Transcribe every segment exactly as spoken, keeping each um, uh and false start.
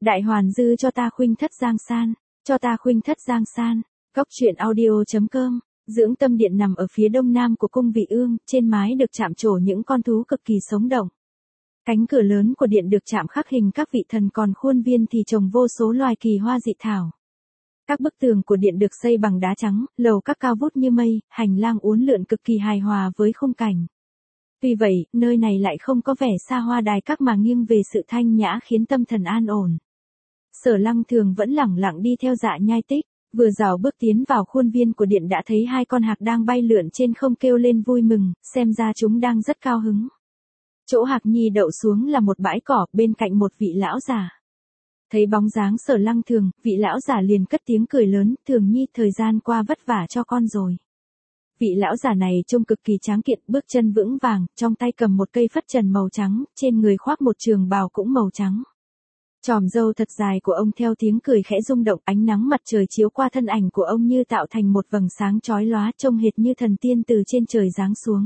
Đại Hoàn Dư cho ta khuynh thất giang san, cho ta khuynh thất giang san. Góc truyện audio.com. Dưỡng tâm điện nằm ở phía đông nam của cung Vị Ương, trên mái được chạm trổ những con thú cực kỳ sống động. Cánh cửa lớn của điện được chạm khắc hình các vị thần, còn khuôn viên thì trồng vô số loài kỳ hoa dị thảo. Các bức tường của điện được xây bằng đá trắng, lầu các cao vút như mây, hành lang uốn lượn cực kỳ hài hòa với khung cảnh. Tuy vậy, nơi này lại không có vẻ xa hoa đài các mà nghiêng về sự thanh nhã khiến tâm thần an ổn. Sở Lăng Thường vẫn lẳng lặng đi theo Dạ Nhai Tích, vừa rảo bước tiến vào khuôn viên của điện đã thấy hai con hạc đang bay lượn trên không kêu lên vui mừng, xem ra chúng đang rất cao hứng. Chỗ Hạc Nhi đậu xuống là một bãi cỏ, bên cạnh một vị lão già. Thấy bóng dáng Sở Lăng Thường, vị lão già liền cất tiếng cười lớn, "Thường Nhi, thời gian qua vất vả cho con rồi." Vị lão già này trông cực kỳ tráng kiện, bước chân vững vàng, trong tay cầm một cây phất trần màu trắng, trên người khoác một trường bào cũng màu trắng. Chòm râu thật dài của ông theo tiếng cười khẽ rung động, ánh nắng mặt trời chiếu qua thân ảnh của ông như tạo thành một vầng sáng chói lóa, trông hệt như thần tiên từ trên trời giáng xuống.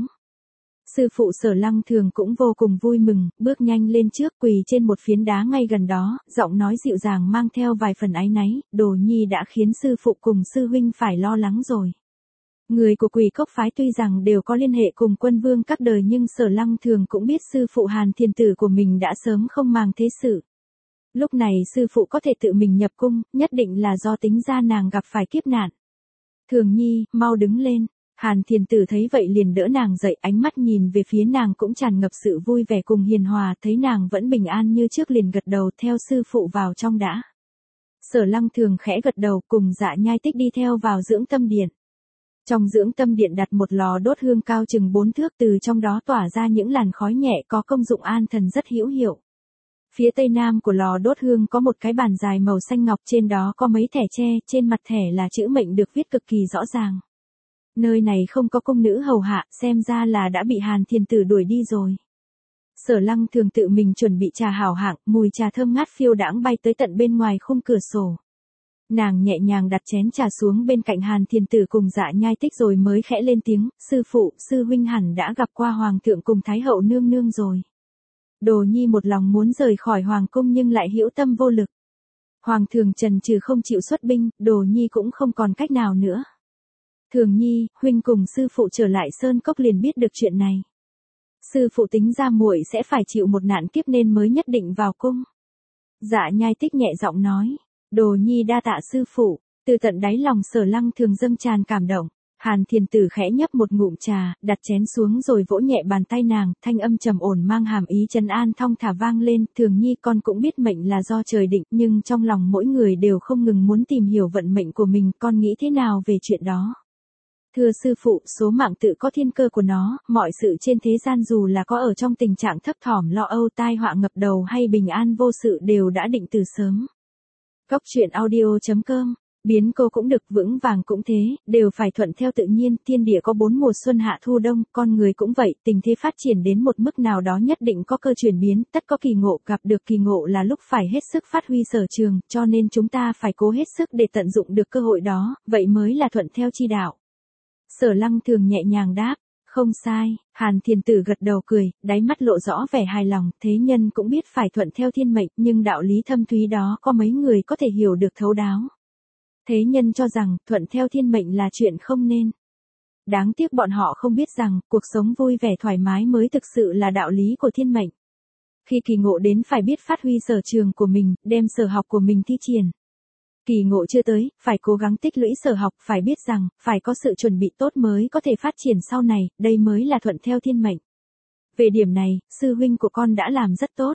Sư phụ Sở Lăng Thường cũng vô cùng vui mừng, bước nhanh lên trước, quỳ trên một phiến đá ngay gần đó, giọng nói dịu dàng mang theo vài phần áy náy, "Đồ Nhi đã khiến sư phụ cùng sư huynh phải lo lắng rồi." Người của Quỷ Cốc phái tuy rằng đều có liên hệ cùng quân vương các đời, nhưng Sở Lăng Thường cũng biết sư phụ Hàn Thiên Tử của mình đã sớm không màng thế sự. Lúc này sư phụ có thể tự mình nhập cung, nhất định là do tính ra nàng gặp phải kiếp nạn. "Thường Nhi, mau đứng lên." Hàn Thiên Tử thấy vậy liền đỡ nàng dậy, ánh mắt nhìn về phía nàng cũng tràn ngập sự vui vẻ cùng hiền hòa, thấy nàng vẫn bình an như trước liền gật đầu, "Theo sư phụ vào trong đã." Sở Lăng Thường khẽ gật đầu, cùng Dạ Nhai Tích đi theo vào dưỡng tâm điện. Trong dưỡng tâm điện đặt một lò đốt hương cao chừng bốn thước, từ trong đó tỏa ra những làn khói nhẹ có công dụng an thần rất hữu hiệu. Phía tây nam của lò đốt hương có một cái bàn dài màu xanh ngọc, trên đó có mấy thẻ tre, trên mặt thẻ là chữ mệnh được viết cực kỳ rõ ràng. Nơi này không có cung nữ hầu hạ, xem ra là đã bị Hàn Thiên Tử đuổi đi rồi. Sở Lăng Thường tự mình chuẩn bị trà hảo hạng, mùi trà thơm ngát phiêu đãng bay tới tận bên ngoài khung cửa sổ. Nàng nhẹ nhàng đặt chén trà xuống bên cạnh Hàn Thiên Tử cùng Dạ Nhai Tích rồi mới khẽ lên tiếng, "Sư phụ, sư huynh hẳn đã gặp qua hoàng thượng cùng thái hậu nương nương rồi." Đồ Nhi một lòng muốn rời khỏi hoàng cung nhưng lại hữu tâm vô lực. Hoàng thượng trần trừ không chịu xuất binh, Đồ Nhi cũng không còn cách nào nữa. "Thường Nhi, huynh cùng sư phụ trở lại Sơn Cốc liền biết được chuyện này. Sư phụ tính ra muội sẽ phải chịu một nạn kiếp nên mới nhất định vào cung." Dạ Nhai Tích nhẹ giọng nói. "Đồ Nhi đa tạ sư phụ." Từ tận đáy lòng Sở Lăng Thường dâng tràn cảm động. Hàn Thiên Tử khẽ nhấp một ngụm trà, đặt chén xuống rồi vỗ nhẹ bàn tay nàng, thanh âm trầm ổn mang hàm ý trấn an thong thả vang lên, "Thường Nhi, con cũng biết mệnh là do trời định, nhưng trong lòng mỗi người đều không ngừng muốn tìm hiểu vận mệnh của mình, con nghĩ thế nào về chuyện đó?" "Thưa sư phụ, số mạng tự có thiên cơ của nó, mọi sự trên thế gian dù là có ở trong tình trạng thấp thỏm lo âu tai họa ngập đầu hay bình an vô sự đều đã định từ sớm." Góc truyện audio.com. Biến cô cũng được, vững vàng cũng thế, đều phải thuận theo tự nhiên, thiên địa có bốn mùa xuân hạ thu đông, con người cũng vậy, tình thế phát triển đến một mức nào đó nhất định có cơ chuyển biến, tất có kỳ ngộ, gặp được kỳ ngộ là lúc phải hết sức phát huy sở trường, cho nên chúng ta phải cố hết sức để tận dụng được cơ hội đó, vậy mới là thuận theo chi đạo. Sở Lăng Thường nhẹ nhàng đáp, "Không sai." Hàn Thiên Tử gật đầu cười, đáy mắt lộ rõ vẻ hài lòng, thế nhân cũng biết phải thuận theo thiên mệnh, nhưng đạo lý thâm thúy đó có mấy người có thể hiểu được thấu đáo. Thế nhân cho rằng, thuận theo thiên mệnh là chuyện không nên. Đáng tiếc bọn họ không biết rằng, cuộc sống vui vẻ thoải mái mới thực sự là đạo lý của thiên mệnh. Khi kỳ ngộ đến phải biết phát huy sở trường của mình, đem sở học của mình thi triển. Kỳ ngộ chưa tới, phải cố gắng tích lũy sở học, phải biết rằng, phải có sự chuẩn bị tốt mới có thể phát triển sau này, đây mới là thuận theo thiên mệnh. Về điểm này, sư huynh của con đã làm rất tốt.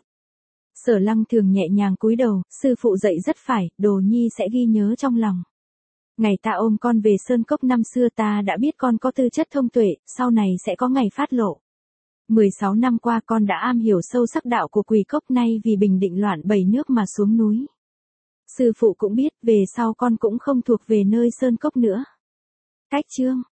Sở Lăng Thường nhẹ nhàng cúi đầu, "Sư phụ dạy rất phải, Đồ Nhi sẽ ghi nhớ trong lòng. Ngày ta ôm con về Sơn Cốc năm xưa ta đã biết con có tư chất thông tuệ, sau này sẽ có ngày phát lộ. mười sáu năm qua con đã am hiểu sâu sắc đạo của Quỷ Cốc, nay vì bình định loạn bảy nước mà xuống núi. Sư phụ cũng biết, về sau con cũng không thuộc về nơi Sơn Cốc nữa." Cách chương